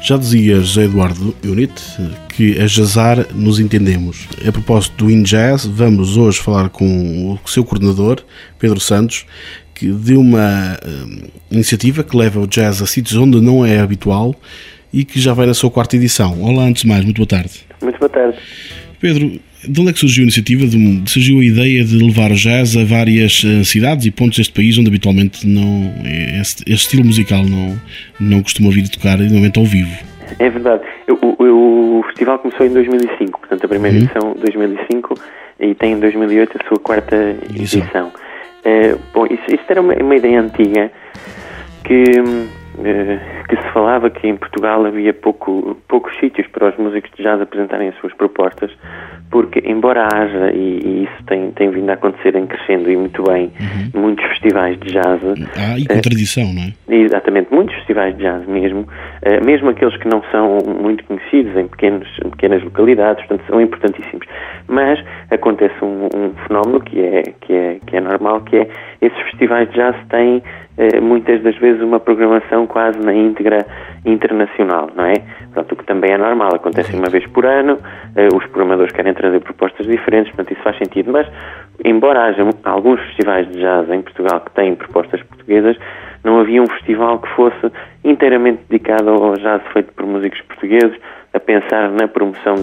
Já dizia José Eduardo Unit que a jazzar nos entendemos. A propósito do In Jazz, vamos hoje falar com o seu coordenador, Pedro Santos, que de uma iniciativa que leva o jazz a sítios onde não é habitual e que já vai na sua quarta edição. Olá, antes de mais, muito boa tarde. Muito boa tarde. Pedro, de onde é que surgiu a iniciativa, surgiu a ideia de levar o jazz a várias cidades e pontos deste país onde habitualmente este estilo musical não costuma vir tocar normalmente ao vivo? É verdade. O festival começou em 2005, portanto a primeira edição 2005 e tem em 2008 a sua quarta edição. Isto era uma ideia antiga que se falava que em Portugal havia poucos sítios para os músicos de jazz apresentarem as suas propostas, porque embora haja, e isso tem vindo a acontecer em crescendo e muito bem, muitos festivais de jazz. E com tradição, não é? Exatamente, muitos festivais de jazz mesmo aqueles que não são muito conhecidos em pequenas localidades, portanto são importantíssimos. Mas acontece um fenómeno que é normal, que é esses festivais de jazz têm muitas das vezes uma programação quase na íntegra internacional, não é? Portanto, o que também é normal, acontece uma vez por ano, os programadores querem trazer propostas diferentes, portanto isso faz sentido, mas embora haja alguns festivais de jazz em Portugal que têm propostas portuguesas, não havia um festival que fosse inteiramente dedicado ao jazz feito por músicos portugueses, a pensar na promoção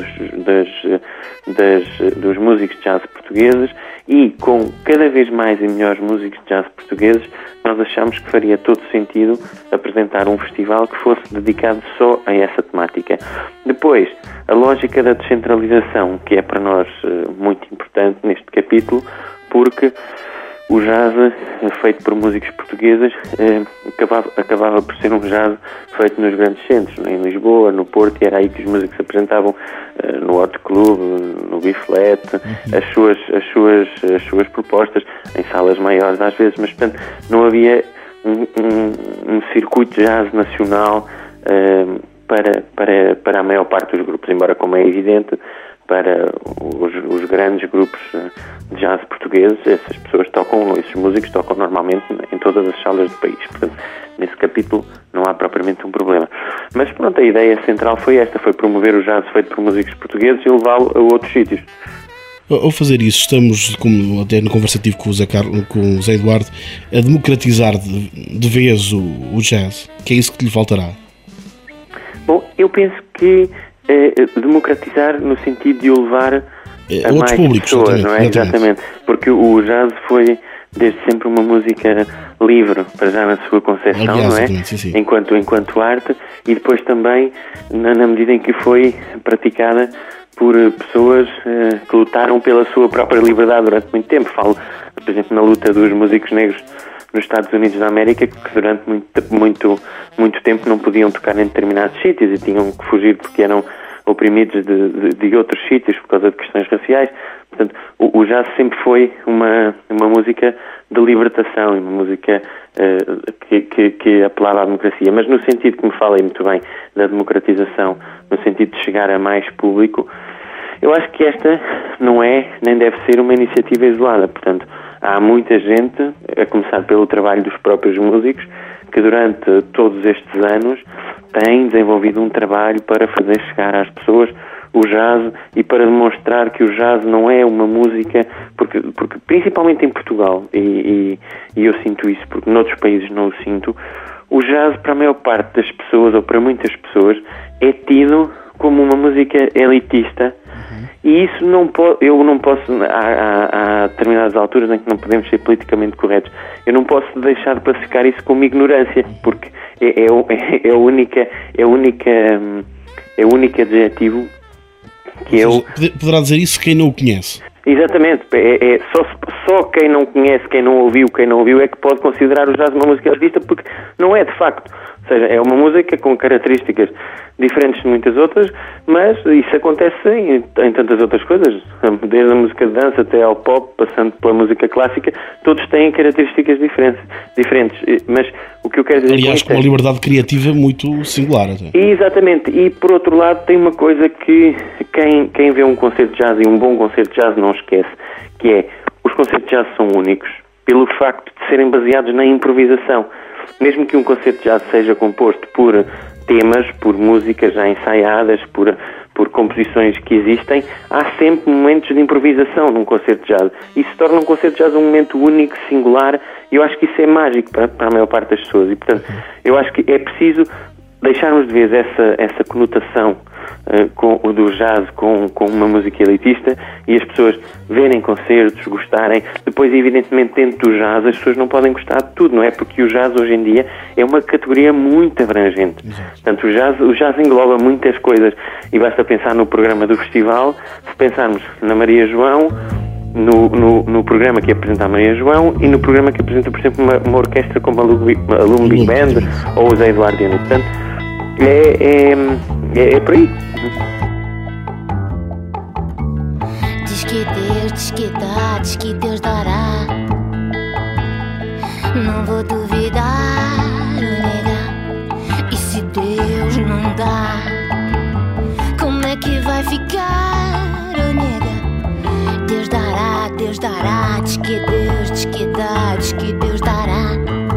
dos músicos de jazz portugueses, e com cada vez mais e melhores músicos de jazz portugueses, nós achamos que faria todo sentido apresentar um festival que fosse dedicado só a essa temática. Depois, a lógica da descentralização, que é para nós muito importante neste capítulo, porque o jazz feito por músicos portugueses acabava por ser um jazz feito nos grandes centros, em Lisboa, no Porto, e era aí que os músicos apresentavam no Hot Club, no Biflet, as suas propostas, em salas maiores às vezes, mas portanto não havia um circuito de jazz nacional para a maior parte dos grupos, embora, como é evidente, para os grandes grupos de jazz portugueses, esses músicos tocam normalmente em todas as salas do país. Portanto, nesse capítulo não há propriamente um problema. Mas pronto, a ideia central foi promover o jazz feito por músicos portugueses e levá-lo a outros sítios. Ao fazer isso, estamos, como até no conversativo com o Zé Eduardo, a democratizar de vez o jazz, que é isso que lhe faltará? Bom, eu penso que democratizar no sentido de o levar a mais públicos, pessoas, não é? Exatamente. Porque o jazz foi desde sempre uma música livre, para já na sua concepção, não é? Sim. Enquanto arte, e depois também na medida em que foi praticada por pessoas que lutaram pela sua própria liberdade durante muito tempo. Falo, por exemplo, na luta dos músicos negros nos Estados Unidos da América, que durante muito tempo não podiam tocar em determinados sítios e tinham que fugir porque eram oprimidos de outros sítios por causa de questões raciais. Portanto, o jazz sempre foi uma música de libertação, uma música que apelava à democracia. Mas no sentido que me falei muito bem da democratização, no sentido de chegar a mais público, eu acho que esta não é, nem deve ser, uma iniciativa isolada. Portanto, há muita gente, a começar pelo trabalho dos próprios músicos, que durante todos estes anos têm desenvolvido um trabalho para fazer chegar às pessoas o jazz e para demonstrar que o jazz não é uma música, porque principalmente em Portugal, e eu sinto isso porque noutros países não o sinto, o jazz para a maior parte das pessoas, ou para muitas pessoas, é tido como uma música elitista. E isso eu não posso, há determinadas alturas em que não podemos ser politicamente corretos, eu não posso deixar de classificar isso como ignorância, porque é o único adjetivo que eu... Poderá dizer isso quem não o conhece. Exatamente, só quem não conhece, quem não ouviu é que pode considerar o jazz uma música elitista, porque não é de facto. Ou seja, é uma música com características diferentes de muitas outras, mas isso acontece em tantas outras coisas, desde a música de dança até ao pop, passando pela música clássica, todos têm características diferentes. Mas o que eu quero dizer... Aliás, com uma liberdade criativa muito singular. Até. Exatamente, e por outro lado tem uma coisa que quem vê um concerto de jazz, e um bom concerto de jazz, não esquece, que é, os concertos de jazz são únicos pelo facto de serem baseados na improvisação. Mesmo que um concerto de jazz seja composto por temas, por músicas já ensaiadas, por composições que existem, há sempre momentos de improvisação num concerto de jazz. Isso torna um concerto de jazz um momento único, singular, e eu acho que isso é mágico para a maior parte das pessoas. E, portanto, eu acho que é preciso deixarmos de vez essa conotação do jazz com uma música elitista e as pessoas verem concertos, gostarem. Depois, evidentemente, dentro do jazz as pessoas não podem gostar de tudo, não é? Porque o jazz hoje em dia é uma categoria muito abrangente. Portanto, o jazz engloba muitas coisas e basta pensar no programa do festival. Se pensarmos na Maria João, no programa que apresenta a Maria João e no programa que apresenta, por exemplo, uma orquestra como a Lume Big Band ou o Zé Eduardo. Portanto, é por aí. Diz que dá, diz que Deus dará. Não vou duvidar ou negar. E se Deus não dá, como é que vai ficar, oh nega? Deus dará, diz que dá, diz que Deus dará.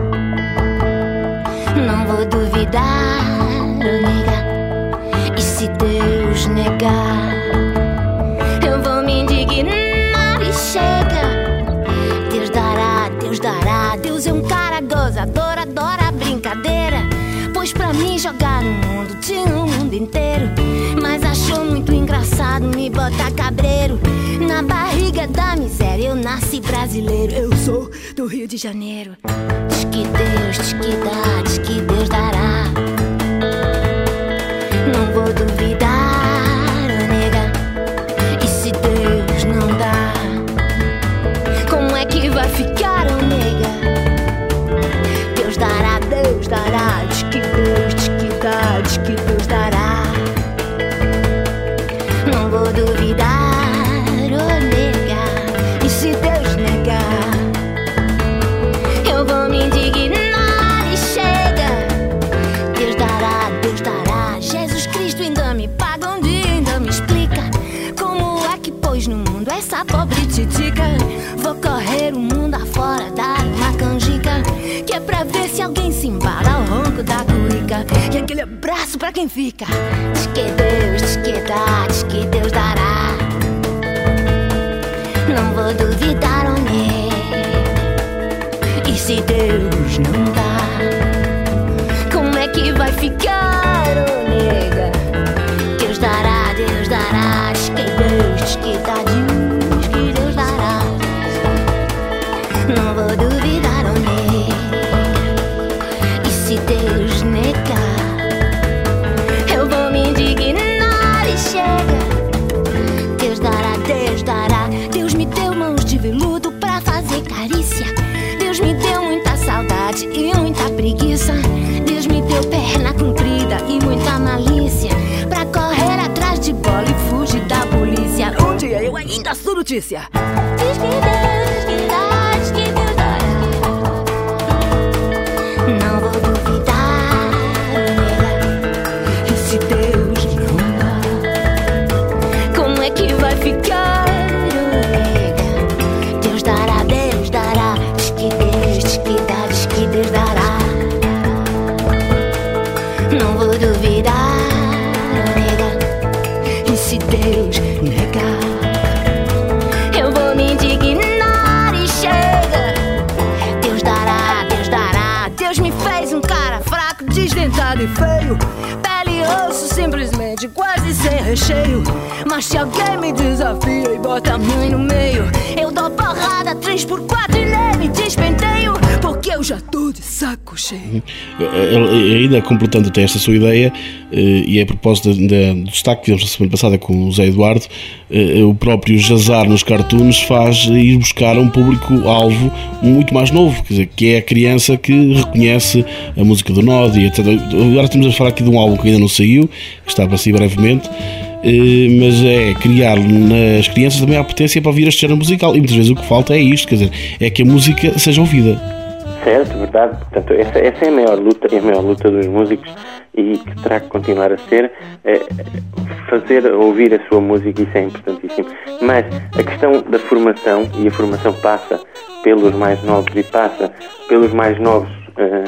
Não vou duvidar, oh nega. E se Deus negar, eu vou me indignar e chega. Deus dará, Deus é um cara gozador, adora brincadeira. Pois pra mim jogar no mundo tinha o mundo inteiro, mas achou muito engraçado me botar cabreiro. Na barriga da miséria eu nasci brasileiro. Eu sou do Rio de Janeiro. Diz que dá, diz que Deus dará. Não vou duvidar, oh nega. E se Deus não dá, como é que vai ficar, oh nega? Deus dará, diz que dá, diz que Deus dará. Não vou duvidar, oh nega. E se Deus negar, eu vou me indignar e chega. Deus dará, Jesus Cristo ainda me paga um dia, ainda me explica como é que pôs no mundo essa pobre titica. Vou correr o mundo afora, dar uma canjica, que é pra ver se alguém se embala ao ronco da cuica. E aquele abraço pra quem fica. Diz que dá, diz que Deus dará. Não vou duvidar, oh nega. E se Deus não dá, como é que vai ficar, oh nega? Deus dará, diz que dá, diz que Deus dará. Não vou duvidar, oh nega. E se Deus negar, eu vou me indignar e chega. Deus dará, Deus me deu mãos de veludo pra fazer carícia. Deus me deu muita saudade e muita preguiça. Deus me deu perna comprida e muita malícia pra correr atrás de bola e fugir da polícia. Um dia eu ainda sou notícia. Diz que dá, diz que Deus dará. Não vou duvidar, nega. E se Deus não dá, como é que vai ficar, nega? Deus dará, diz que dá, diz que Deus dará. Não vou duvidar, nega. E se Deus negar, eu vou me indignar e chega. Deus dará, Deus me fez um cara fraco, desdentado e feio, pele e osso simplesmente quase sem recheio. Mas se alguém me desafia e bota a mãe no meio, eu dou porrada 3x4 e nem me despenteio, porque eu já tô de saco cheio. Ainda completando até esta sua ideia, e a propósito do destaque que tivemos na semana passada com o Zé Eduardo, o próprio jazzar nos cartoons faz ir buscar um público-alvo muito mais novo, quer dizer, que é a criança que reconhece a música do Nodi, etc. Agora estamos a falar aqui de um álbum que ainda não saiu, que está para sair brevemente, mas é criar nas crianças também a potência para ouvir este género musical, e muitas vezes o que falta é isto, quer dizer, é que a música seja ouvida. Certo, verdade. Portanto, essa é a maior luta dos músicos, e que terá que continuar a ser, fazer ouvir a sua música. Isso é importantíssimo. Mas a questão da formação, e a formação passa pelos mais novos e passa pelos mais novos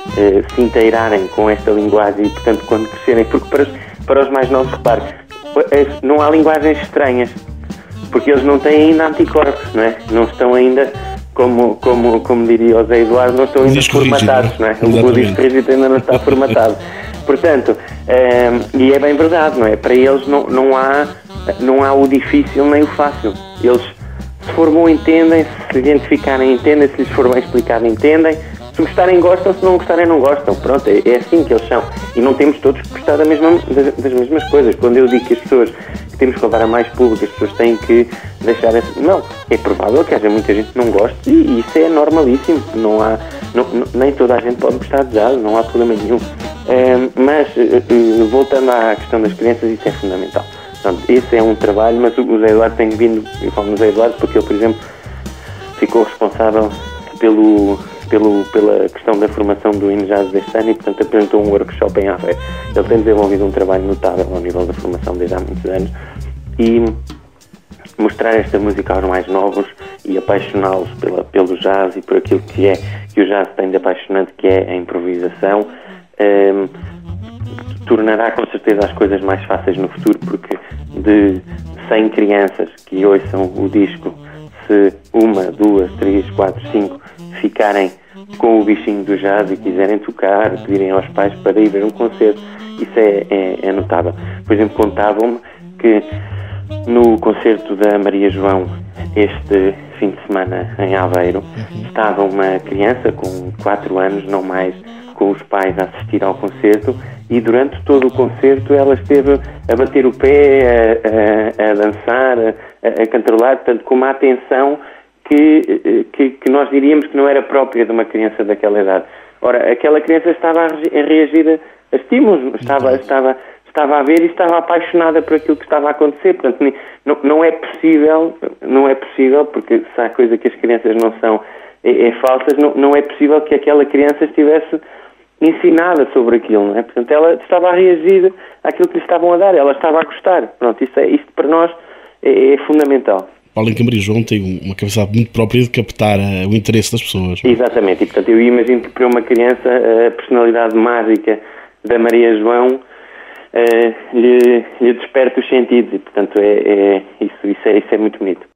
se inteirarem com esta linguagem e, portanto, quando crescerem, porque para os mais novos, repare, não há linguagens estranhas, porque eles não têm ainda anticorpos, não é? Não estão ainda, como diria o Zé Eduardo, não estão ainda formatados, não é? O disco rígido ainda não está formatado. Portanto, e é bem verdade, não é? Para eles não há o difícil nem o fácil. Eles, se for bom, entendem, se identificarem, entendem, se lhes for bem explicado, entendem. Se gostarem, gostam, se não gostarem, não gostam. Pronto, é assim que eles são. E não temos todos que gostar das mesmas coisas. Quando eu digo que as pessoas que temos que levar a mais público, as pessoas têm que deixar... Não, é provável que haja muita gente que não goste e isso é normalíssimo. Nem toda a gente pode gostar de jazz, não há problema nenhum. Mas, voltando à questão das crianças, isso é fundamental. Portanto, esse é um trabalho, mas o Zé Eduardo tem vindo... Eu falo no Zé Eduardo porque ele, por exemplo, ficou responsável pela questão da formação do INJAZ deste ano e, portanto, apresentou um workshop em Aveiro. Ele tem desenvolvido um trabalho notável ao nível da formação desde há muitos anos e mostrar esta música aos mais novos e apaixoná-los pelo jazz e por aquilo que o jazz tem de apaixonante, que é a improvisação, tornará com certeza as coisas mais fáceis no futuro, porque de 100 crianças que ouçam o disco, se 1, 2, 3, 4, 5 ficarem com o bichinho do jazz e quiserem tocar, pedirem aos pais para ir ver um concerto, isso é notável. Por exemplo, contavam-me que no concerto da Maria João, este fim de semana em Aveiro, estava uma criança com 4 anos, não mais, com os pais a assistir ao concerto, e durante todo o concerto ela esteve a bater o pé, a dançar, a cantarolar, portanto, com uma atenção que nós diríamos que não era própria de uma criança daquela idade. Ora, aquela criança estava a reagir a estímulos, estava a ver e estava apaixonada por aquilo que estava a acontecer. Portanto, não é possível, porque se há coisa que as crianças não são falsas, não é possível que aquela criança estivesse ensinada sobre aquilo, não é? Portanto, ela estava a reagir àquilo que lhe estavam a dar, ela estava a gostar. Pronto, isto para nós é fundamental. Além que a Maria João tem uma capacidade muito própria de captar o interesse das pessoas. Exatamente, e portanto eu imagino que para uma criança a personalidade mágica da Maria João lhe desperta os sentidos e portanto isso é muito bonito.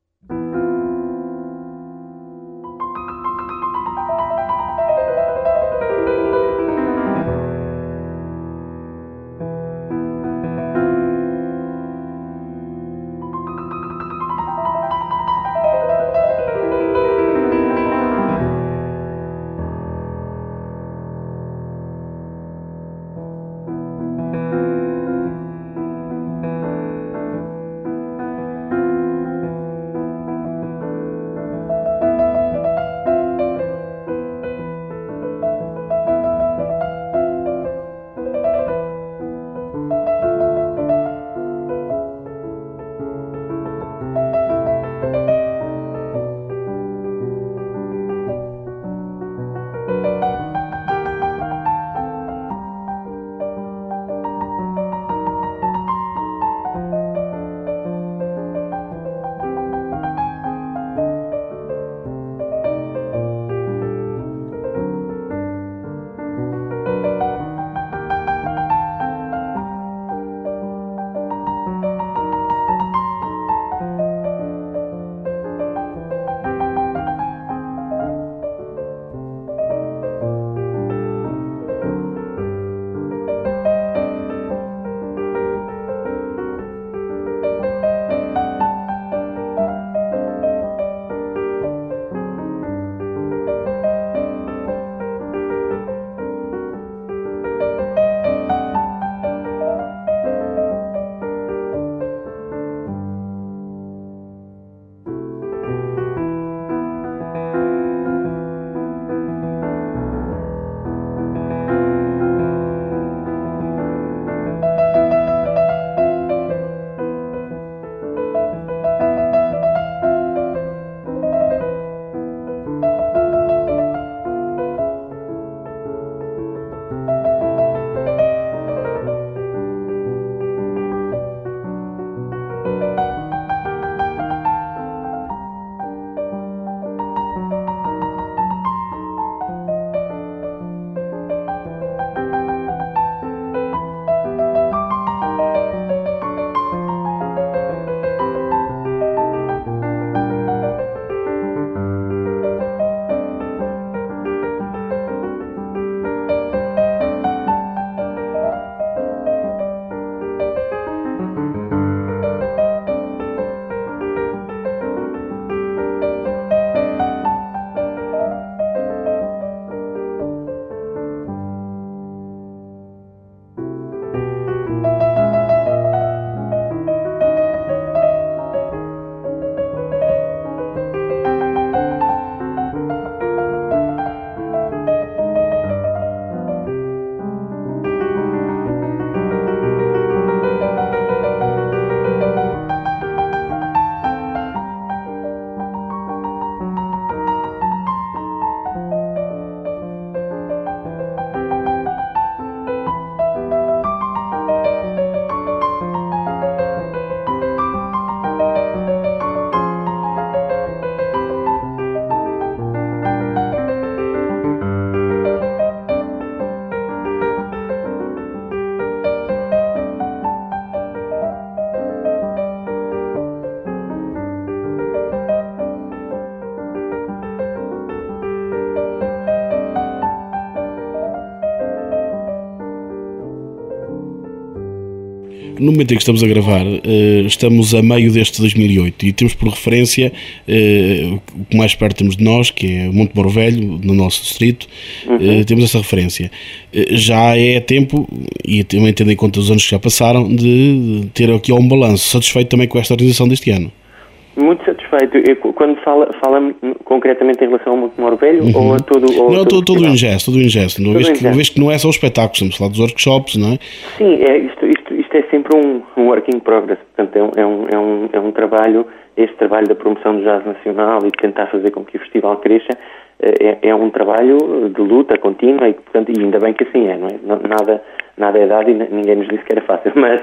No momento em que estamos a gravar, estamos a meio deste 2008 e temos por referência o que mais perto temos de nós, que é Monte Moro Velho, no nosso distrito. Temos essa referência. Já é tempo, e também tendo em conta os anos que já passaram, de ter aqui um balanço. Satisfeito também com esta organização deste ano? Muito satisfeito. Quando fala concretamente em relação ao Monte Moro Velho ou a todo o... Não, todo o ingesto. Uma vez que não é só o espetáculo, estamos a falar dos workshops, não é? Sim, isto é sempre um work in progress. Portanto, é um trabalho, este trabalho da promoção do jazz nacional e de tentar fazer com que o festival cresça, é um trabalho de luta contínua e, portanto, e ainda bem que assim é, não é? Nada é dado e ninguém nos disse que era fácil. Mas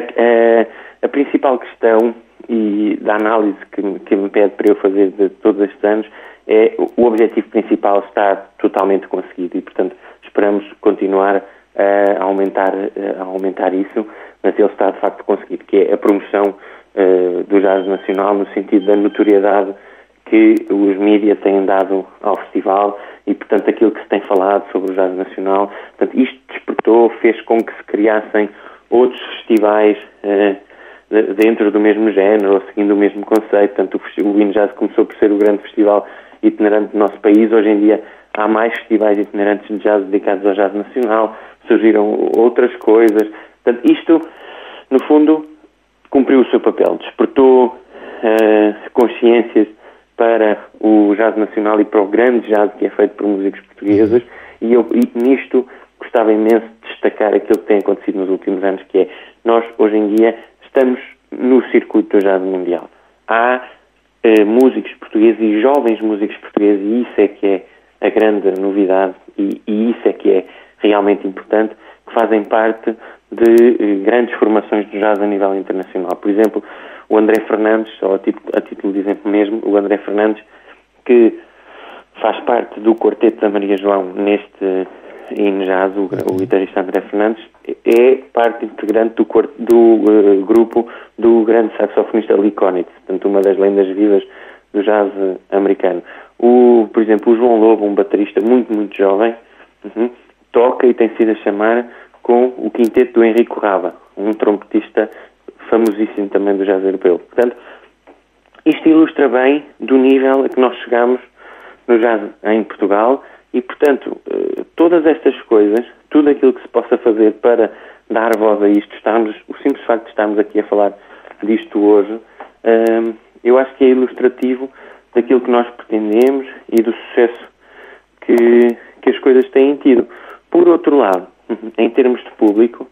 a principal questão e da análise que me pede para eu fazer de todos estes anos é o objetivo principal está totalmente conseguido e, portanto, esperamos continuar a aumentar isso, mas ele está de facto conseguido, que é a promoção do jazz nacional no sentido da notoriedade que os mídias têm dado ao festival e, portanto, aquilo que se tem falado sobre o jazz nacional. Portanto, isto despertou, fez com que se criassem outros festivais dentro do mesmo género ou seguindo o mesmo conceito. Portanto, o Win Jazz começou por ser o grande festival itinerante do nosso país. Hoje em dia há mais festivais itinerantes de jazz dedicados ao jazz nacional, surgiram outras coisas. Portanto, isto, no fundo, cumpriu o seu papel, despertou consciências para o jazz nacional e para o grande jazz que é feito por músicos portugueses, e nisto gostava imenso de destacar aquilo que tem acontecido nos últimos anos, que é, nós hoje em dia estamos no circuito do jazz mundial. Há músicos portugueses e jovens músicos portugueses, e isso é que é a grande novidade e isso é que é realmente importante, que fazem parte de grandes formações de jazz a nível internacional. Por exemplo, o André Fernandes, ou a título de exemplo mesmo, o André Fernandes, que faz parte do quarteto da Maria João neste In Jazz, o guitarrista André Fernandes, é parte integrante do grupo do grande saxofonista Lee Konitz, portanto uma das lendas vivas do jazz americano. Por exemplo, o João Lobo, um baterista muito, muito jovem, toca e tem sido a chamar com o quinteto do Henrico Raba, um trompetista famosíssimo também do jazz europeu. Portanto, isto ilustra bem do nível a que nós chegamos no jazz em Portugal e, portanto, todas estas coisas, tudo aquilo que se possa fazer para dar voz a isto, o simples facto de estarmos aqui a falar disto hoje, eu acho que é ilustrativo daquilo que nós pretendemos e do sucesso que as coisas têm tido. Por outro lado, em termos de público,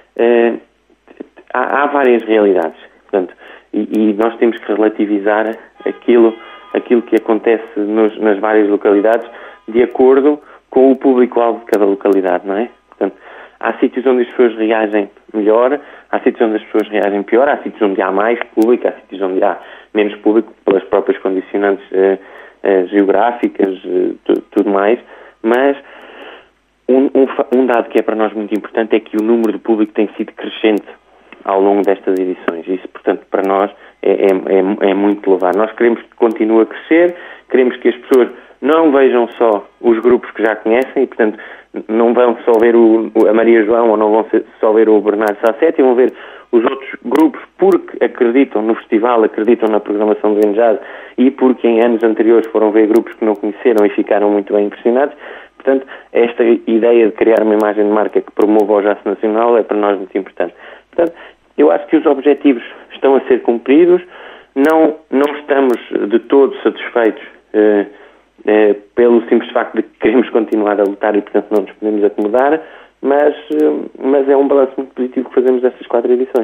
há várias realidades, portanto, e nós temos que relativizar aquilo que acontece nas várias localidades de acordo com o público-alvo de cada localidade, não é? Portanto, há sítios onde as pessoas reagem melhor, há sítios onde as pessoas reagem pior, há sítios onde há mais público, há sítios onde há menos público pelas próprias condicionantes geográficas, tudo mais, mas um dado que é para nós muito importante é que o número de público tem sido crescente ao longo destas edições. Isso, portanto, para nós é muito louvar. Nós queremos que continue a crescer, queremos que as pessoas não vejam só os grupos que já conhecem e, portanto, não vão só ver a Maria João ou não vão só ver o Bernardo Sassetti, vão ver os outros grupos porque acreditam no festival, acreditam na programação do Jazz e porque em anos anteriores foram ver grupos que não conheceram e ficaram muito bem impressionados. Portanto, esta ideia de criar uma imagem de marca que promova o jazz nacional é para nós muito importante. Portanto, eu acho que os objetivos estão a ser cumpridos, não estamos de todo satisfeitos pelo simples facto de que queremos continuar a lutar e, portanto, não nos podemos acomodar, mas é um balanço muito positivo que fazemos destas 4 edições.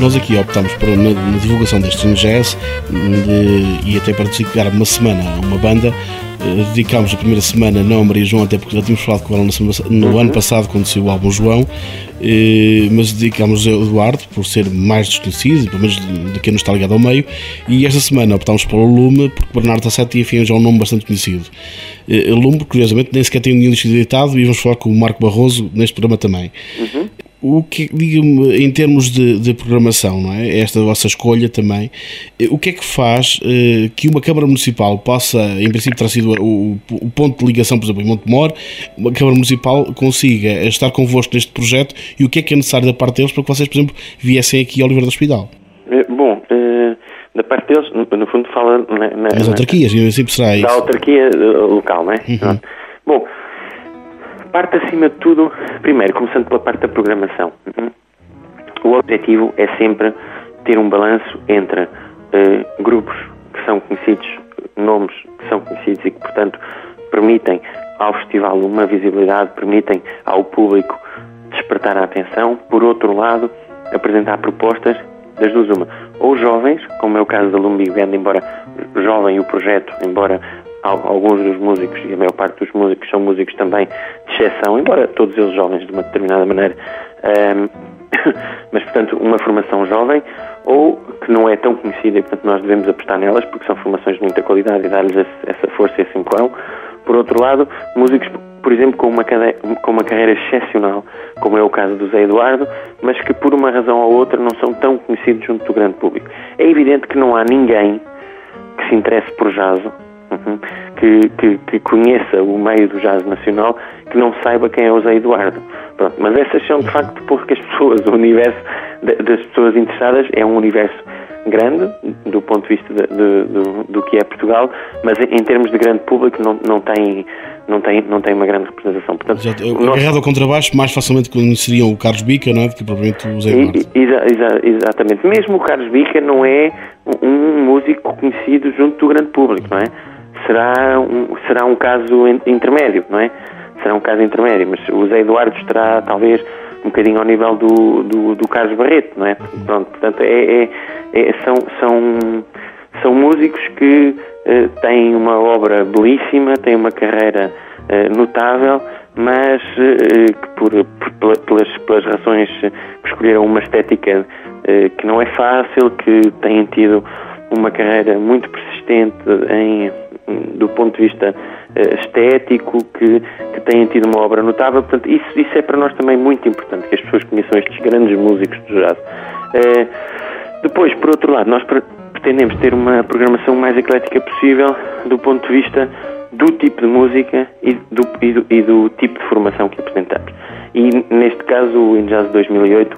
Nós aqui optámos na divulgação deste jazz e até para dedicar uma semana a uma banda. Dedicámos a primeira semana não a Maria João, até porque já tínhamos falado com ela no ano passado, quando saiu o álbum João, mas dedicámos ao Eduardo, por ser mais desconhecido, pelo menos de quem não está ligado ao meio, e esta semana optámos pelo Lume, porque Bernardo Tassetti, enfim, já é um nome bastante conhecido. Lume, curiosamente, nem sequer tem nenhum disco editado, e vamos falar com o Marco Barroso neste programa também. Diga-me, em termos de programação, não é? Esta vossa escolha também, o que é que faz que uma Câmara Municipal possa, em princípio terá sido o ponto de ligação, por exemplo, em Montemor, uma Câmara Municipal consiga estar convosco neste projeto, e o que é necessário da parte deles para que vocês, por exemplo, viessem aqui ao Oliveira do Hospital? Da parte deles, no fundo fala nas autarquias, e assim será isso. Da autarquia local, não é? Bom, parte acima de tudo, primeiro, começando pela parte da programação. O objetivo é sempre ter um balanço entre grupos que são conhecidos, nomes que são conhecidos e que, portanto, permitem ao festival uma visibilidade, permitem ao público despertar a atenção. Por outro lado, apresentar propostas das duas uma. Ou jovens, como é o caso da Lume Big Band, embora jovem o projeto, embora alguns dos músicos, e a maior parte dos músicos são músicos também de exceção, embora todos eles jovens de uma determinada maneira, mas portanto uma formação jovem, ou que não é tão conhecida e portanto nós devemos apostar nelas porque são formações de muita qualidade e dar-lhes essa força e esse empurrão. Por outro lado, músicos, por exemplo, com uma carreira excepcional, como é o caso do Zé Eduardo, mas que por uma razão ou outra não são tão conhecidos junto do grande público. É evidente que não há ninguém que se interesse por jazz, que conheça o meio do jazz nacional, que não saiba quem é o Zé Eduardo. Pronto, mas essas são de facto porque as pessoas, o universo das pessoas interessadas é um universo grande do ponto de vista do que é Portugal, mas em termos de grande público não tem uma grande representação. Portanto, agarrado ao contrabaixo, mais facilmente conheceriam o Carlos Bica, não é, do que propriamente o Zé Eduardo. Exatamente. Mesmo o Carlos Bica não é um músico conhecido junto do grande público, não é? Será um caso intermédio, não é? Será um caso intermédio, mas o Zé Eduardo estará talvez um bocadinho ao nível do Carlos Barreto, não é? Pronto, portanto, são músicos que têm uma obra belíssima, têm uma carreira notável, mas que pelas razões que escolheram uma estética que não é fácil, que têm tido uma carreira muito persistente do ponto de vista estético, que têm tido uma obra notável. Portanto, isso é para nós também muito importante, que as pessoas conheçam estes grandes músicos do jazz. Depois, por outro lado, nós pretendemos ter uma programação mais eclética possível do ponto de vista do tipo de música e do tipo de formação que apresentamos. E neste caso o In Jazz 2008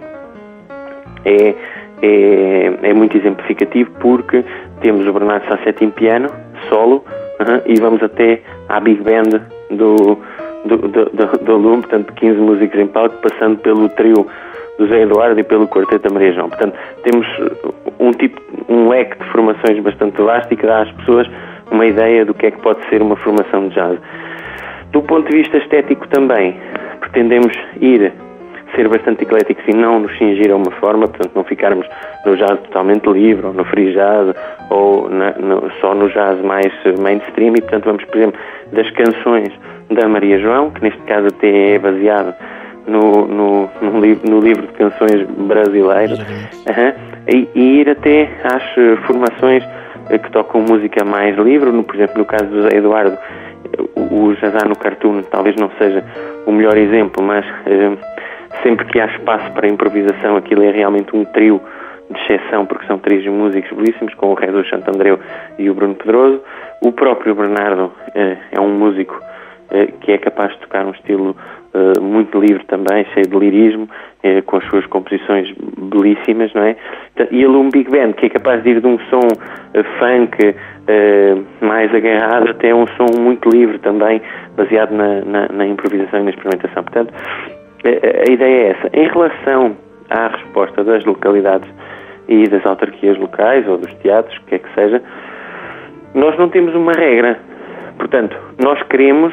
é muito exemplificativo, porque temos o Bernardo Tassetti em piano, solo, e vamos até à Big Band do Lume, portanto 15 músicos em palco, passando pelo trio do Zé Eduardo e pelo quarteto da Maria João. Portanto, temos um leque de formações bastante vasto e que dá às pessoas uma ideia do que é que pode ser uma formação de jazz. Do ponto de vista estético também, pretendemos ser bastante ecléticos e não nos cingir a uma forma, portanto não ficarmos no jazz totalmente livre, ou no free jazz, ou só no jazz mais mainstream, e portanto vamos, por exemplo, das canções da Maria João, que neste caso até é baseado no livro de canções brasileiras, e ir até às formações que tocam música mais livre, por exemplo, no caso do Zé Eduardo, o Jazá no Cartoon talvez não seja o melhor exemplo, mas sempre que há espaço para improvisação, aquilo é realmente um trio de exceção, porque são três músicos belíssimos, com o Jesus Santandreu e o Bruno Pedroso. O próprio Bernardo é um músico que é capaz de tocar um estilo muito livre também, cheio de lirismo, com as suas composições belíssimas, não é? E a Lume Big Band, que é capaz de ir de um som funk mais agarrado até um som muito livre também, baseado na improvisação e na experimentação. Portanto, a ideia é essa. Em relação à resposta das localidades e das autarquias locais, ou dos teatros, o que é que seja, nós não temos uma regra. Portanto, nós queremos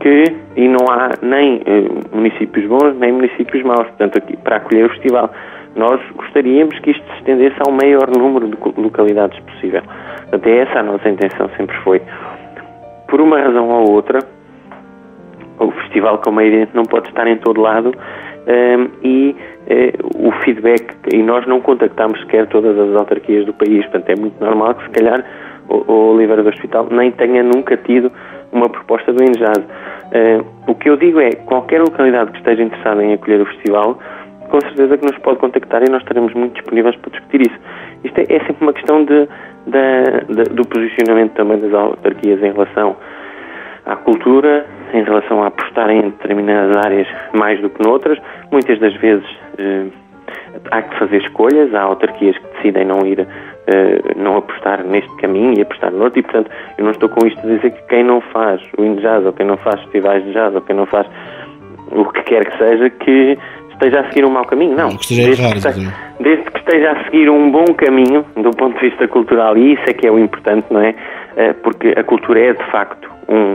e não há nem municípios bons, nem municípios maus, portanto, aqui, para acolher o festival. Nós gostaríamos que isto se estendesse ao maior número de localidades possível. Portanto, essa a nossa intenção sempre foi. Por uma razão ou outra, o festival, como é evidente, não pode estar em todo lado, e o feedback, e nós não contactámos sequer todas as autarquias do país, portanto é muito normal que se calhar o Oliveira do Hospital nem tenha nunca tido uma proposta do INJAS. O que eu digo é, qualquer localidade que esteja interessada em acolher o festival, com certeza que nos pode contactar e nós estaremos muito disponíveis para discutir isso. Isto é sempre uma questão do posicionamento também das autarquias em relação à cultura, em relação a apostar em determinadas áreas mais do que noutras. Muitas das vezes há que fazer escolhas, há autarquias que decidem não apostar neste caminho e apostar no outro, e portanto eu não estou com isto a dizer que quem não faz o INJAS, ou quem não faz festivais de jazz, ou quem não faz o que quer que seja, que esteja a seguir um mau caminho, não. Desde que esteja a seguir um bom caminho do ponto de vista cultural, e isso é que é o importante, não é? Porque a cultura é de facto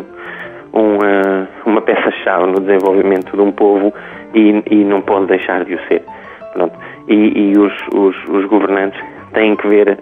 uma peça-chave no desenvolvimento de um povo e não pode deixar de o ser. Pronto. E os governantes têm que ver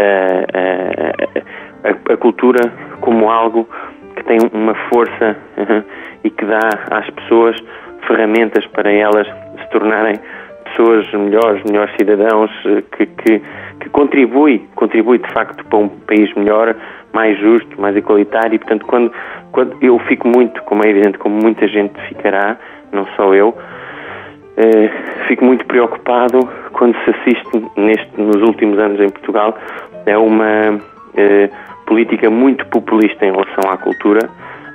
a cultura como algo que tem uma força e que dá às pessoas ferramentas para elas se tornarem pessoas melhores cidadãos, que contribui de facto para um país melhor, mais justo, mais igualitário. E portanto, quando eu fico muito, como é evidente, como muita gente ficará, não só eu, fico muito preocupado quando se assiste nos últimos anos em Portugal a uma política muito populista em relação à cultura,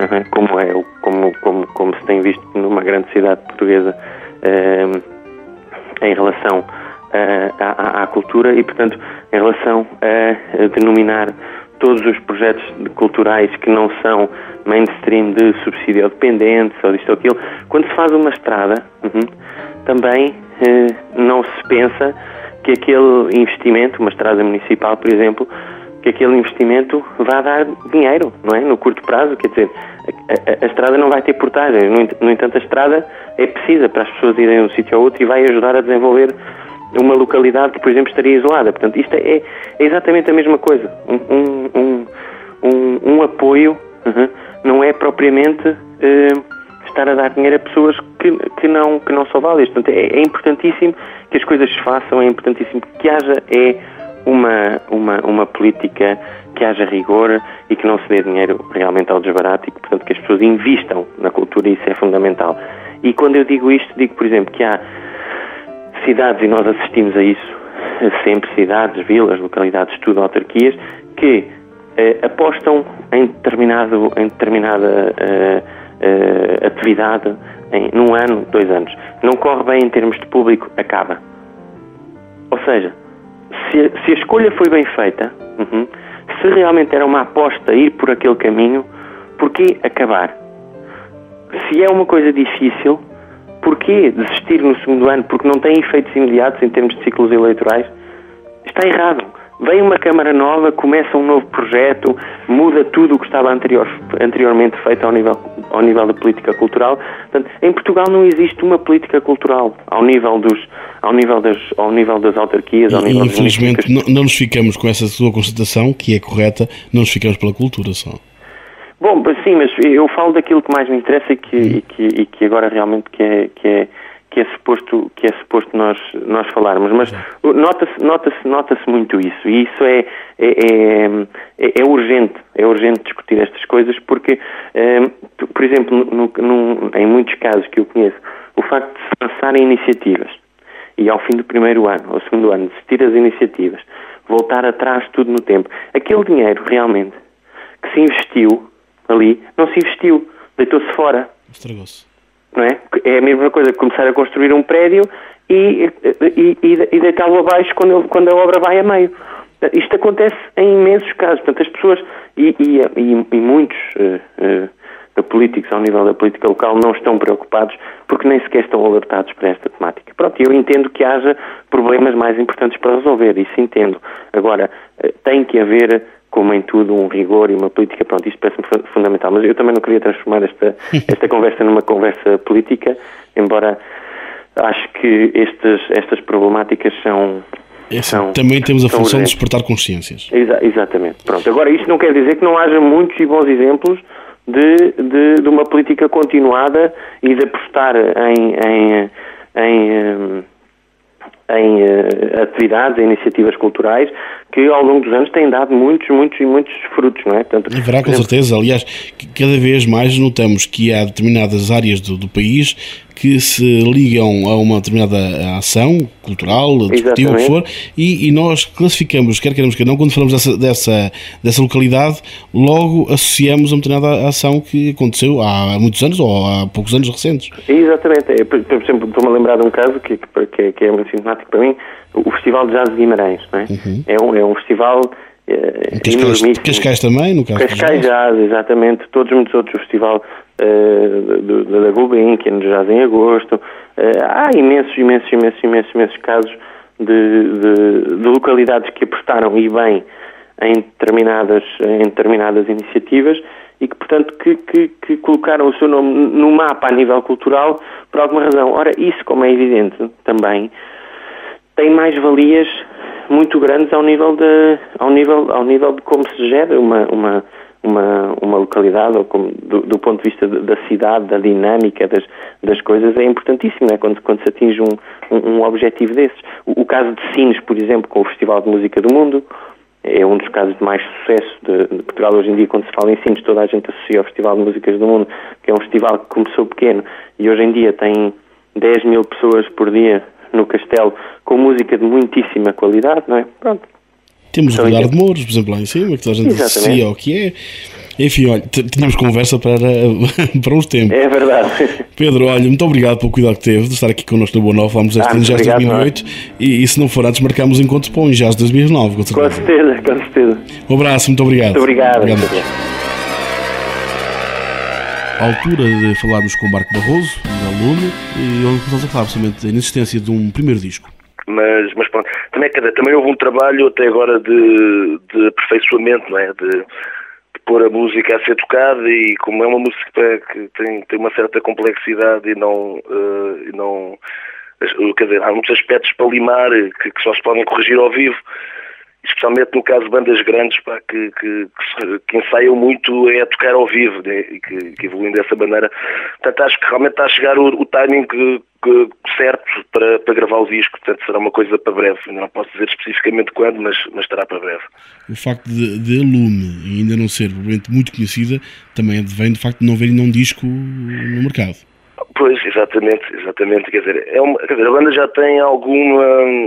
como se tem visto numa grande cidade portuguesa, em relação à cultura, e portanto em relação a denominar todos os projetos culturais que não são mainstream de subsídio dependentes ou disto ou aquilo. Quando se faz uma estrada, também não se pensa que aquele investimento, uma estrada municipal, por exemplo, que aquele investimento vá dar dinheiro, não é? No curto prazo, quer dizer, a estrada não vai ter portagens. No entanto, a estrada é precisa para as pessoas irem de um sítio ao outro e vai ajudar a desenvolver uma localidade que, por exemplo, estaria isolada. Portanto, isto é exatamente a mesma coisa. Um apoio não é propriamente estar a dar dinheiro a pessoas que não são válidas. Portanto, é importantíssimo que as coisas se façam, é importantíssimo que haja uma política, que haja rigor e que não se dê dinheiro realmente ao desbarato, e que, portanto, que as pessoas invistam na cultura, e isso é fundamental. E quando eu digo isto, digo, por exemplo, que há cidades, e nós assistimos a isso sempre, cidades, vilas, localidades, tudo, autarquias, que apostam em determinada atividade num ano, 2 anos. Não corre bem em termos de público, acaba. Ou seja, se a escolha foi bem feita, se realmente era uma aposta ir por aquele caminho, porquê acabar? Se é uma coisa difícil, porquê desistir no segundo ano? Porque não tem efeitos imediatos em termos de ciclos eleitorais? Está errado. Vem uma Câmara nova, começa um novo projeto, muda tudo o que estava anteriormente feito ao nível da política cultural. Portanto, em Portugal não existe uma política cultural ao nível das autarquias, ao nível infelizmente, não nos ficamos com essa sua constatação, que é correta, não nos ficamos pela cultura só. Bom, sim, mas eu falo daquilo que mais me interessa e que agora realmente que é suposto nós falarmos, mas nota-se muito isso, e isso é urgente discutir estas coisas, porque, por exemplo, em muitos casos que eu conheço, o facto de se lançarem iniciativas e ao fim do primeiro ano ou segundo ano desistir as iniciativas, voltar atrás tudo no tempo, aquele dinheiro realmente que se investiu ali, não se investiu, deitou-se fora. Estragou-se. Não é? É a mesma coisa que começar a construir um prédio e deitá-lo abaixo quando a obra vai a meio. Isto acontece em imensos casos. Portanto, as pessoas e muitos políticos ao nível da política local não estão preocupados porque nem sequer estão alertados para esta temática. Pronto, eu entendo que haja problemas mais importantes para resolver, isso entendo. Agora, tem que haver, como em tudo, um rigor e uma política. Pronto, isto parece-me fundamental, mas eu também não queria transformar esta conversa numa conversa política, embora acho que estas problemáticas são... Também temos a função de urgentes. despertar consciências. Exatamente. Pronto. Agora, isto não quer dizer que não haja muitos e bons exemplos de uma política continuada e de apostar em atividades, em iniciativas culturais que ao longo dos anos têm dado muitos frutos, não é? Portanto, Haverá com certeza. Aliás, cada vez mais notamos que há determinadas áreas do país que se ligam a uma determinada ação cultural, desportiva, o que for, e nós classificamos, quer queremos, quer não, quando falamos dessa localidade, logo associamos a uma determinada ação que aconteceu há muitos anos ou há poucos anos recentes. Exatamente. Por exemplo, estou-me a lembrar de um caso que é muito sintomático para mim, o Festival de Jazz de Guimarães, não é? Uhum. É um festival enormíssimo. Cascais também, no caso. Cascais Jazz, exatamente. Todos muitos outros, o Festival da Gulbenkian, de Jazz em agosto. Há imensos casos de localidades que apostaram e bem em determinadas iniciativas e que, portanto, que colocaram o seu nome no mapa a nível cultural por alguma razão. Ora, isso, como é evidente, também tem mais-valias muito grandes ao nível de como se gera uma localidade, ou do ponto de vista da cidade, da dinâmica das coisas, é importantíssimo, não é? Quando se atinge um objetivo desses. O caso de Sines, por exemplo, com o Festival de Música do Mundo, é um dos casos de mais sucesso de Portugal hoje em dia. Quando se fala em Sines, toda a gente associa ao Festival de Músicas do Mundo, que é um festival que começou pequeno e hoje em dia tem 10 mil pessoas por dia no Castelo, com música de muitíssima qualidade, não é? Pronto. Temos o Rodar de Mouros, por exemplo, lá em cima, que toda a gente associa ao que é. Enfim, olha, tínhamos conversa para uns tempos. É verdade. Pedro, olha, muito obrigado pelo cuidado que teve de estar aqui connosco no Boa Nova. Falámos deste Jazz 2008 e se não for antes, marcámos um encontro para o Jazz 2009. Com certeza. Um abraço, muito obrigado. Muito obrigado. À altura de falarmos com o Marco Barroso, da Lume, e onde começamos a falar precisamente da inexistência de um primeiro disco. Mas pronto, também houve um trabalho até agora de aperfeiçoamento, não é? De pôr a música a ser tocada, e como é uma música que tem uma certa complexidade e não quer dizer, há muitos aspectos para limar que só se podem corrigir ao vivo, especialmente no caso de bandas grandes, que ensaiam muito a tocar ao vivo, né? E que evoluem dessa maneira. Portanto, acho que realmente está a chegar o timing certo para gravar o disco. Portanto, será uma coisa para breve. Não posso dizer especificamente quando, mas estará para breve. O facto de a Lume ainda não ser provavelmente muito conhecida também vem do facto de não haver ainda um disco no mercado. Pois, exatamente. Quer dizer, a banda já tem alguma...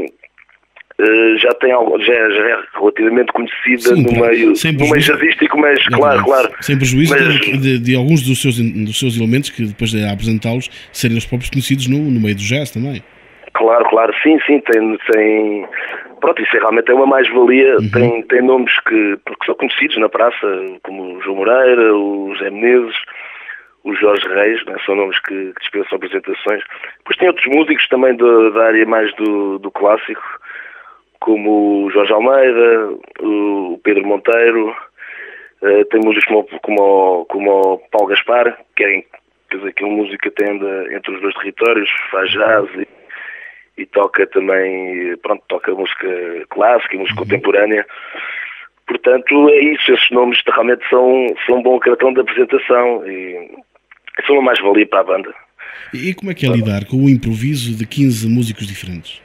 já é relativamente conhecida no meio jazzístico, mas claro. Sem prejuízo de alguns dos seus elementos que depois de apresentá-los serem os próprios conhecidos no meio do jazz também. Claro, sim, tem... Pronto, isso realmente é uma mais-valia. Uhum. Tem nomes que são conhecidos na praça, como o João Moreira, o Zé Menezes, o Jorge Reis, né? São nomes que dispensam apresentações. Depois tem outros músicos também da área mais do clássico, como o Jorge Almeida, o Pedro Monteiro, tem músicos como o Paulo Gaspar, que é um músico que atende entre os dois territórios, faz jazz e toca também, toca música clássica e música contemporânea. Portanto, é isso, esses nomes realmente são um bom cartão de apresentação e são uma mais-valia para a banda. E como é que é lidar com o improviso de 15 músicos diferentes?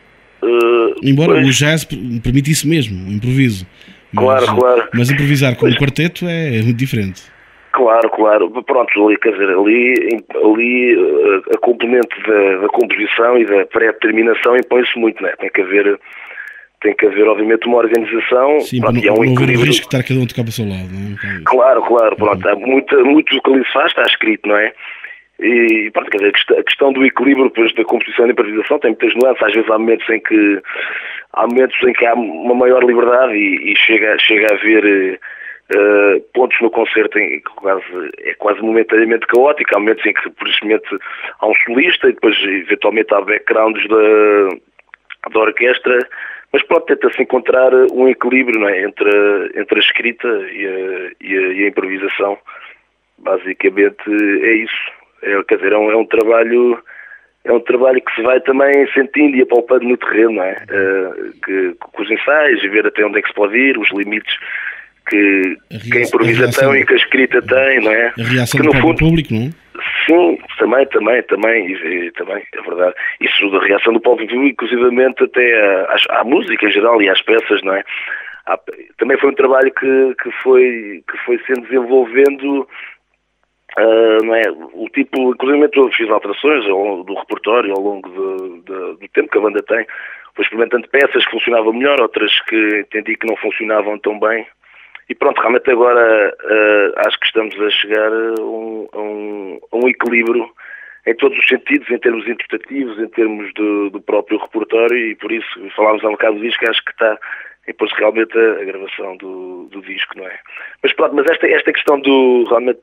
Embora o jazz permite isso mesmo, o improviso. Claro. Mas improvisar com um quarteto é muito diferente. Claro. Pronto, quer dizer, ali a componente da composição e da pré-determinação impõe-se muito, né? Tem que haver, obviamente, uma organização. Sim, para não haver o risco de estar cada um a tocar para o seu lado, não é? Claro. Pronto, há muito do que ali se faz, está escrito, não é? E, pronto, quer dizer, a questão do equilíbrio depois da composição e da improvisação tem muitas nuances. Às vezes há momentos em que há uma maior liberdade e chega a haver pontos no concerto em que é quase momentaneamente caótico. Há momentos em que, por isso, há um solista e depois, eventualmente, há backgrounds da orquestra. Mas pronto, tenta-se encontrar um equilíbrio, não é? entre a escrita e a improvisação. Basicamente é isso. Quer dizer, é um trabalho é um trabalho que se vai também sentindo e apalpando no terreno, não é? Com os ensaios e ver até onde é que se pode ir, os limites que a improvisação e que a escrita tem, não é? A reação que, do próprio público, não é? Sim, também, é verdade. Isso da reação do público, inclusivamente até à música em geral e às peças, não é? Também foi um trabalho que foi sendo desenvolvendo, não é? O tipo, inclusive eu fiz alterações ao longo do repertório, ao longo do tempo que a banda tem. Fui experimentando peças que funcionavam melhor, outras que entendi que não funcionavam tão bem. E pronto, realmente agora acho que estamos a chegar a um equilíbrio em todos os sentidos, em termos interpretativos, em termos do próprio repertório, e por isso falámos há um bocado do disco, acho que está em pôr-se realmente a gravação do disco, não é? Mas pronto, mas esta questão realmente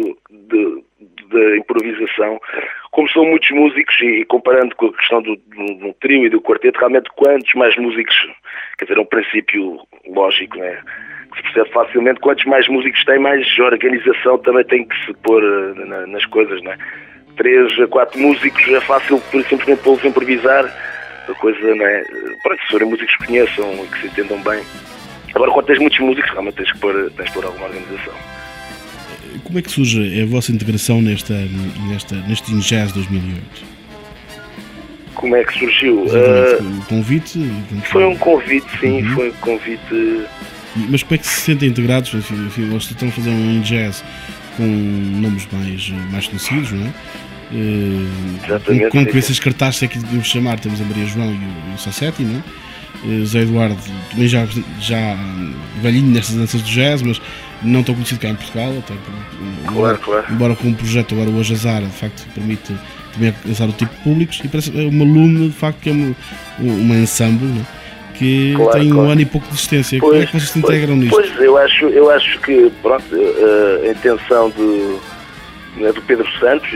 da improvisação, como são muitos músicos, e comparando com a questão do trio e do quarteto, realmente quantos mais músicos, quer dizer, é um princípio lógico, não é? Que se percebe facilmente, quantos mais músicos tem, mais organização também tem que se pôr nas coisas, não é? 3 a 4 músicos é fácil simplesmente pô-los a improvisar, a coisa, não é? Pronto, se forem músicos que conheçam e que se entendam bem. Agora, quando tens muitos músicos, realmente tens que pôr alguma organização. Como é que surge a vossa integração neste InJazz 2008? Como é que surgiu? O convite? Foi um convite, sim, foi um convite. Mas como é que se sentem integrados? Enfim, nós estamos a fazer um InJazz com nomes mais conhecidos, não é? Exatamente. Com esses cartazes é que devemos chamar, temos a Maria João e o Sassetti, não é? Zé Eduardo também já velhinho nestas danças do jazz, mas não tão conhecido cá em Portugal, até claro. Embora com um projeto agora o Ajazar de facto permite também alcançar o tipo de públicos, e parece uma Lume de facto que é uma ensemble, não é? Que tem um ano e pouco de existência. Como é que vocês se integram nisto? Pois, eu acho que pronto, a intenção do Pedro Santos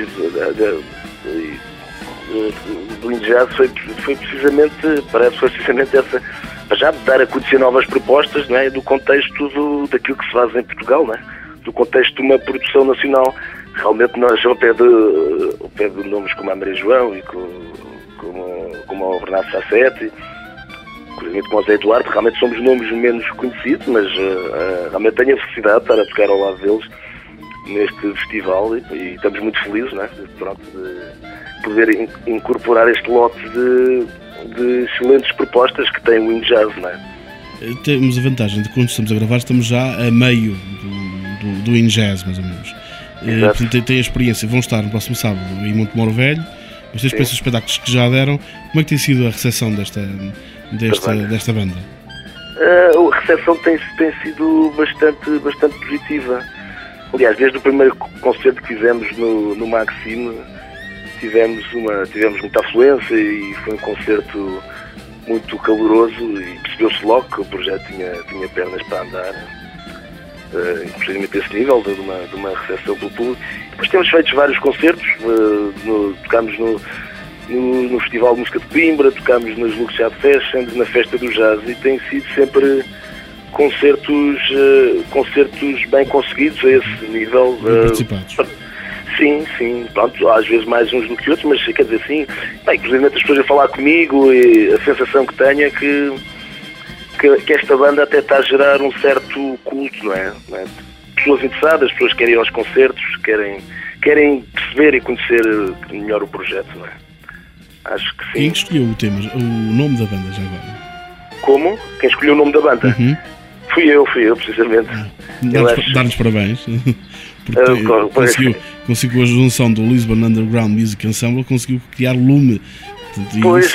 do InJazz foi precisamente essa, já de dar a conhecer novas propostas, não é? Do contexto daquilo que se faz em Portugal, não é? Do contexto de uma produção nacional. Realmente nós, ao pé de nomes como a Maria João e como o Bernardo Sassetti, como o Zé Eduardo, realmente somos nomes menos conhecidos, mas realmente tenho a felicidade de estar a tocar ao lado deles neste festival e estamos muito felizes, não é? De poder incorporar este lote de excelentes propostas que tem o InJazz, não é? Temos a vantagem de quando estamos a gravar estamos já a meio do InJazz, mais ou menos. Portanto, tem a experiência, vão estar no próximo sábado em Montemoro Velho, mas depois os espetáculos que já deram, como é que tem sido a recepção desta banda? A recepção tem sido bastante positiva. Aliás, desde o primeiro concerto que fizemos no Maxime, tivemos muita afluência e foi um concerto muito caloroso e percebeu-se logo que o projeto tinha pernas para andar, precisamente esse nível de uma recepção pelo público. Depois temos feito vários concertos, tocámos no Festival de Música de Coimbra, tocámos nas Lux Jazz Sessions, na Festa do Jazz, e tem sido sempre concertos bem conseguidos a esse nível. Participados. Sim, pronto, às vezes mais uns do que outros, mas quer dizer, sim, inclusive as pessoas a falar comigo, e a sensação que tenho é que esta banda até está a gerar um certo culto, não é? Pessoas interessadas, pessoas que querem ir aos concertos, querem perceber e conhecer melhor o projeto, não é? Acho que sim. Quem escolheu o nome da banda já agora? Como? Quem escolheu o nome da banda? Uhum. Fui eu, precisamente. Dar-nos parabéns. Porque conseguiu a junção do Lisbon Underground Music Ensemble, conseguiu criar Lume. Pois,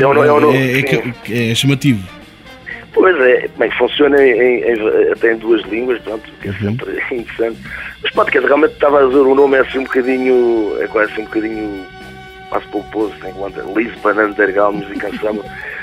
é chamativo. Pois é, bem, funciona até em 2 línguas, pronto, que é sempre interessante. Mas pode, quer dizer, realmente estava a dizer, o nome é assim um bocadinho, quase pomposo, tem Lisbon Underground Music Ensemble,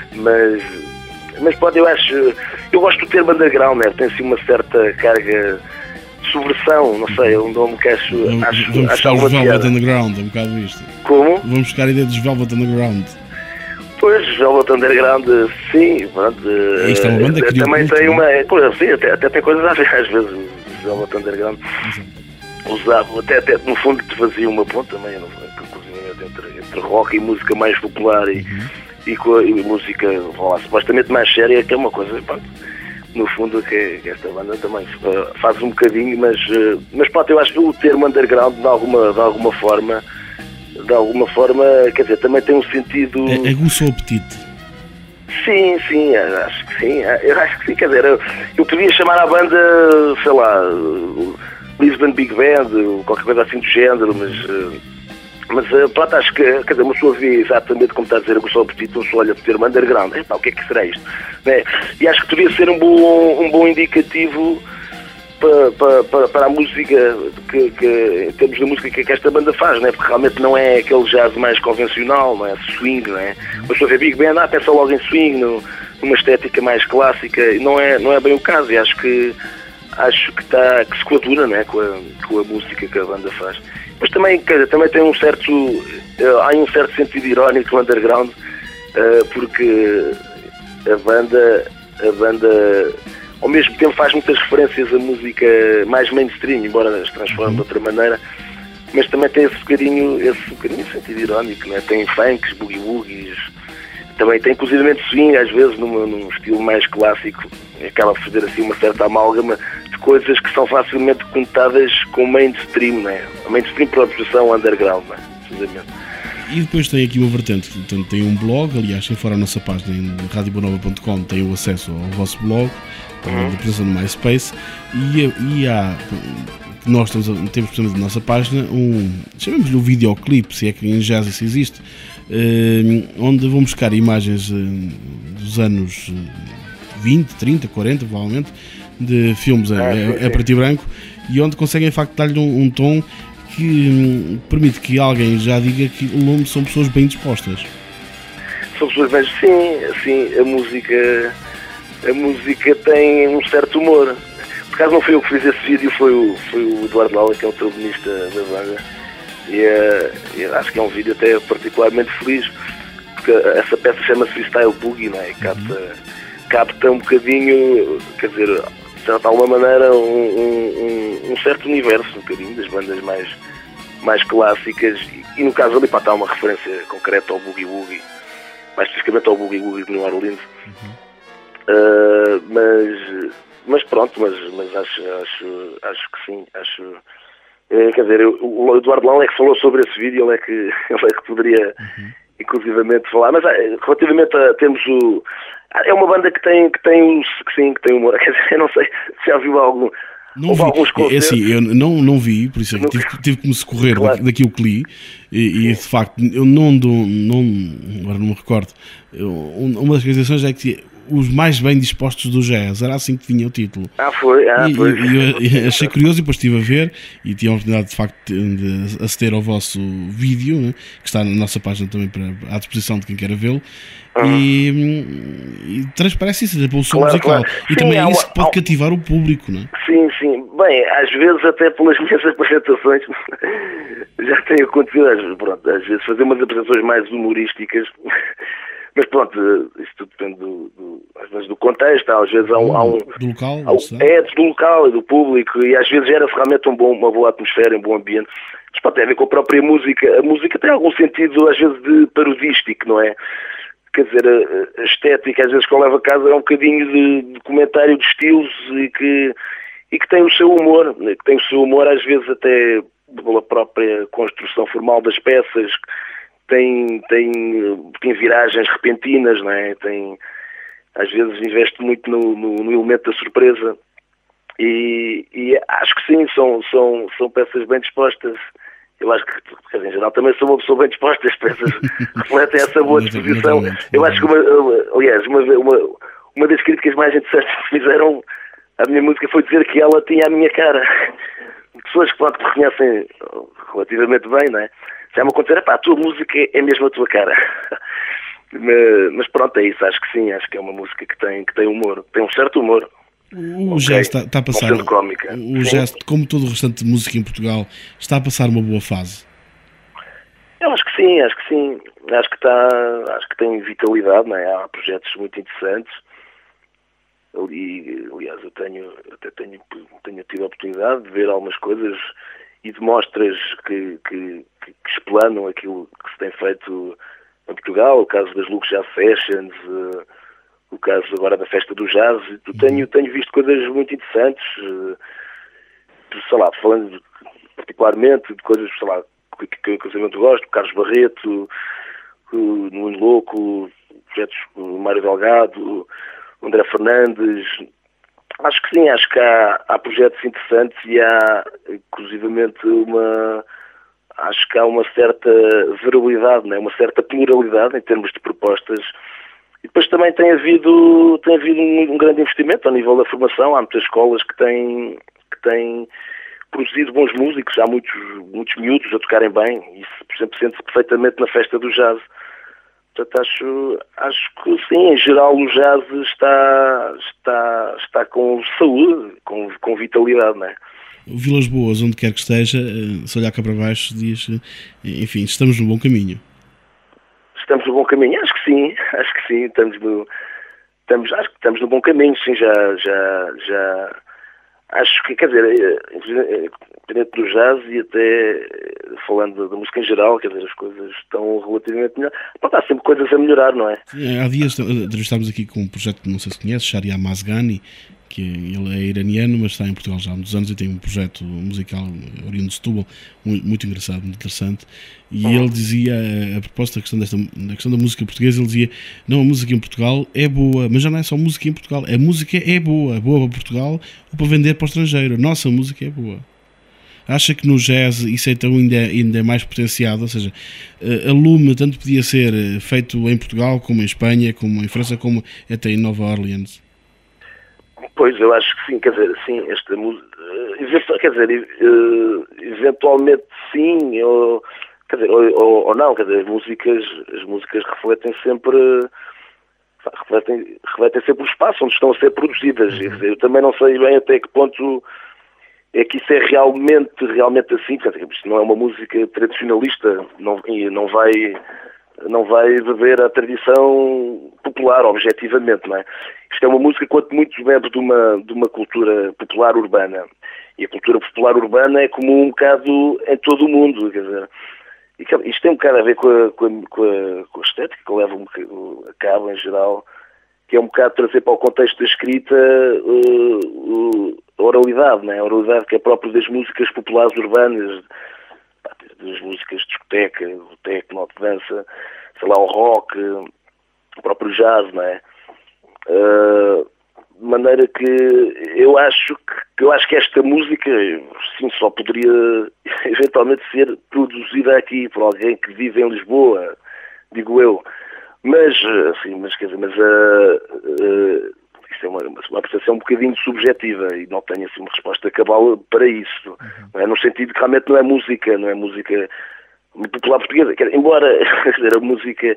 mas pode, eu gosto do termo underground, né? Tem assim uma certa carga de subversão, não sei, é um nome que acho vamos buscar os Velvet Underground, é um bocado isto. Como? Vamos buscar a ideia dos Velvet Underground. Pois, Velvet Underground, sim, pronto. Isto é uma banda que também culto, tem uma. Pois, sim, até tem coisas às vezes, o Velvet Underground. Usava, até no fundo te fazia uma ponta também, inclusive entre rock e música mais popular e música, vamos lá, supostamente mais séria, que é uma coisa, pronto, no fundo que esta banda também faz um bocadinho, mas pronto, eu acho que o termo underground de alguma forma, quer dizer, também tem um sentido... Aguça o apetite. Sim, acho que sim. Eu acho que sim, quer dizer, eu podia chamar a banda, sei lá, Lisbon Big Band, ou qualquer coisa assim do género, mas pronto, acho que, quer dizer, uma pessoa vê exatamente como está a dizer, aguçar o apetite, uma pessoa olha para ter uma underground, o que é que será isto? Né? E acho que podia ser um bom indicativo para a música, que em termos de música que esta banda faz, né? Porque realmente não é aquele jazz mais convencional, não é swing, não é? Uma pessoa vê Big Band, pensa logo em swing, numa estética mais clássica, e não é bem o caso, e acho que se coaduna, né? com a música que a banda faz. Mas também tem um certo sentido irónico no underground, porque a banda ao mesmo tempo faz muitas referências à música mais mainstream, embora se transforme de outra maneira, mas também tem esse bocadinho sentido irónico, né? Tem funks, boogie-woogies, também tem inclusivamente swing, às vezes num estilo mais clássico, acaba por fazer assim uma certa amálgama de coisas que são facilmente conotadas com mainstream, né? A mainstream por oposição underground, né? Precisamente. E depois tem aqui uma vertente, portanto, tem um blog, aliás, se for a nossa página em radiobonova.com tem o acesso ao vosso blog, da presença no MySpace, e há, nós temos precisamente na nossa página chamemos-lhe o videoclipe, se é que em jazz isso existe, onde vão buscar imagens dos anos 20, 30, 40 provavelmente, de filmes a preto e branco, e onde conseguem de facto dar-lhe um tom que permite que alguém já diga que o nome são pessoas bem dispostas. São pessoas bem... Sim, a música tem um certo humor. Por acaso não fui eu que fiz esse vídeo, foi o Eduardo Lala, que é o trombonista da banda, e acho que é um vídeo até particularmente feliz, porque essa peça chama-se Freestyle Boogie, não é? Capta um bocadinho, quer dizer, de alguma maneira, um certo universo, um bocadinho, das bandas mais clássicas, e no caso ali está uma referência concreta ao Boogie Woogie, mais especificamente ao Boogie Woogie de New Orleans. Mas pronto, mas acho que sim, quer dizer, o Eduardo Lala é que falou sobre esse vídeo, ele é que poderia inclusivamente falar, mas relativamente a temos é uma banda que tem humor, quer dizer, eu não sei se já viu algum. Não vi. Alguns concertos. É assim, eu não vi, por isso é que tive que me socorrer daquilo que li, e de facto eu agora não me recordo, uma das caracterizações é que os mais bem dispostos do jazz, era assim que tinha o título. Foi. E eu achei curioso, e depois estive a ver e tive a oportunidade de facto de aceder ao vosso vídeo, né, que está na nossa página também à disposição de quem queira vê-lo. E transparece isso da evolução musical. Claro. E sim, também é isso que pode cativar o público, não é? Sim. Bem, às vezes até pelas minhas apresentações já tem acontecido, pronto, às vezes fazer umas apresentações mais humorísticas. Mas pronto, isso tudo depende às vezes do contexto, às vezes há um... Do local? Do local e do público, e às vezes era realmente uma boa atmosfera, um bom ambiente. Mas pode ter a ver com a própria música. A música tem algum sentido, às vezes, de parodístico, não é? Quer dizer, a estética, às vezes, que eu levo a casa é um bocadinho de comentário de estilos e que tem o seu humor, às vezes até pela própria construção formal das peças. Tem viragens repentinas, não é? Às vezes investe muito no elemento da surpresa e acho que sim, são peças bem dispostas. Eu acho que em geral também sou uma pessoa bem disposta, as peças refletem essa boa disposição. Eu acho que aliás, uma das críticas mais interessantes que fizeram à minha música foi dizer que ela tinha a minha cara. Pessoas que pronto, reconhecem relativamente bem, não é? Já me aconteceu, a tua música é mesmo a tua cara. Mas pronto, é isso, acho que sim, acho que é uma música que tem humor, tem um certo humor. O jazz está a passar, o jazz, como todo o restante de música em Portugal, está a passar uma boa fase? Eu acho que sim, acho que tem vitalidade, não é? Há projetos muito interessantes. Aliás, eu tenho tido a oportunidade de ver algumas coisas e de mostras que ano aquilo que se tem feito em Portugal, o caso das Lux Jazz Sessions, o caso agora da Festa do Jazz. Tenho visto coisas muito interessantes, sei lá, falando particularmente de coisas, sei lá, que eu muito gosto, o Carlos Barreto, o Nuno Louco, projetos do Mário Delgado, o André Fernandes. Acho que sim, acho que há projetos interessantes e há, inclusivamente, acho que há uma certa variabilidade, né? Uma certa pluralidade em termos de propostas. E depois também tem havido um grande investimento ao nível da formação. Há muitas escolas que têm produzido bons músicos, há muitos miúdos a tocarem bem. Isso, por exemplo, sente-se perfeitamente na Festa do Jazz. Portanto, acho que sim, em geral o jazz está com saúde, com vitalidade, não é? Vilas Boas, onde quer que esteja, se olhar cá para baixo, diz, enfim, estamos no bom caminho. Estamos no bom caminho? Acho que sim, estamos no bom caminho, sim, já acho que, quer dizer, independente do jazz e até falando da música em geral, quer dizer, as coisas estão relativamente melhor. Há sempre coisas a melhorar, não é? Há dias entrevistámos aqui com um projeto que não sei se conhece, Sharia Mazgani, que ele é iraniano, mas está em Portugal já há muitos anos e tem um projeto musical oriundo de Setúbal, muito engraçado, muito interessante. E ele dizia, a propósito da questão da música portuguesa, ele dizia, não, a música em Portugal é boa, mas já não é só música em Portugal, a música é boa para Portugal ou para vender para o estrangeiro. A nossa música é boa. Acha que no jazz isso então ainda é mais potenciado? Ou seja, a Lume tanto podia ser feito em Portugal, como em Espanha, como em França, como até em Nova Orleans? Pois, eu acho que sim, quer dizer, sim, esta música, eventualmente sim, ou não, quer dizer, as músicas refletem sempre o espaço onde estão a ser produzidas. Quer dizer, eu também não sei bem até que ponto é que isso é realmente assim. Quer dizer, isto não é uma música tradicionalista, não vai beber a tradição popular, objetivamente, não é? Isto é uma música, quanto muito, bebe de uma cultura popular urbana. E a cultura popular urbana é comum um bocado em todo o mundo, quer dizer. Isto tem um bocado a ver com a estética que leva a cabo, em geral, que é um bocado trazer para o contexto da escrita a oralidade, não é? A oralidade que é própria das músicas populares urbanas, das músicas de discoteca, o techno, de dança, sei lá, o rock, o próprio jazz, não é? De maneira que eu acho que esta música, sim, só poderia eventualmente ser produzida aqui por alguém que vive em Lisboa, digo eu. Mas quer dizer, isso é uma apreciação um bocadinho subjetiva e não tenho assim uma resposta cabal para isso. Não é? No sentido que realmente não é música popular portuguesa. Embora a música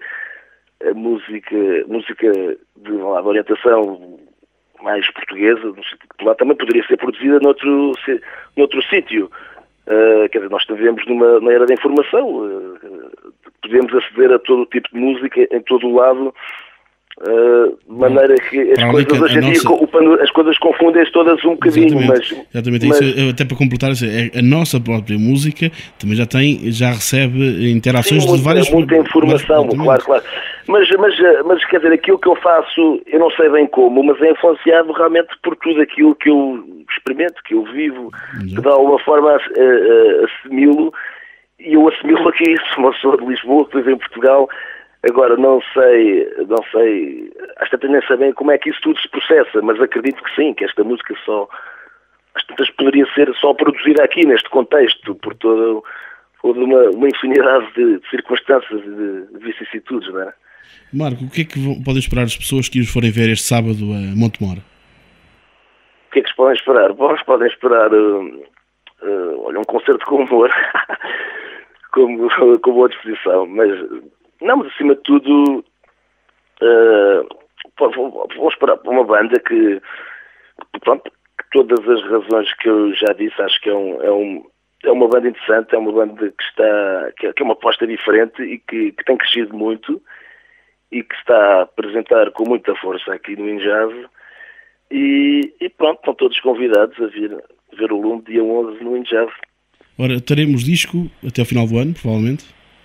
de orientação mais portuguesa, no sentido popular, também poderia ser produzida noutro sítio. Quer dizer, nós vivemos numa era da informação, podemos aceder a todo o tipo de música em todo o lado, de maneira que as coisas hoje em dia, as coisas confundem-se todas um bocadinho. Exatamente. Isso, até para completar, a nossa própria música também já recebe interações de várias... muita informação, claro. Mas quer dizer, aquilo que eu faço, eu não sei bem como, mas é influenciado realmente por tudo aquilo que eu experimento, que eu vivo, que de alguma forma assimilo, e eu assimilo aqui, sou uma pessoa de Lisboa, que vive em Portugal. Agora, não sei, acho que nem sei bem como é que isso tudo se processa, mas acredito que sim, que esta música poderia ser só produzida aqui, neste contexto, por toda uma infinidade de circunstâncias e de vicissitudes, não é? Marco, o que é que podem esperar as pessoas que os forem ver este sábado a Montemor? O que é que se podem esperar? Bom, eles podem esperar um concerto com humor, com boa disposição, mas acima de tudo vou esperar por uma banda que todas as razões que eu já disse, acho que é uma banda interessante, é uma banda que é uma aposta diferente e que tem crescido muito e que se está a apresentar com muita força aqui no InJazz e pronto, estão todos convidados a vir ver o Lume dia 11 no InJazz. Ora, teremos disco até ao final do ano, provavelmente?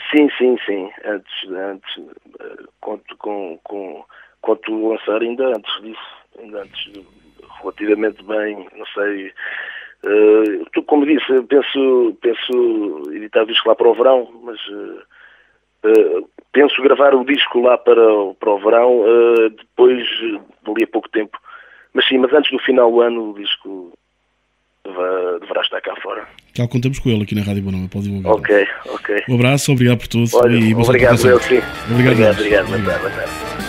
Sim. Antes conto lançar ainda antes disso, relativamente bem, não sei. Como disse, penso editar o disco lá para o verão, mas penso gravar o disco lá para o verão, depois, dali a pouco tempo. Mas antes do final do ano, o disco deverá estar cá fora. Já contamos com ele aqui na Rádio Boa Nova, pode divulgar. Ok. Um abraço, obrigado por tudo. Olha, e obrigado, sim. Obrigado. Boa tarde.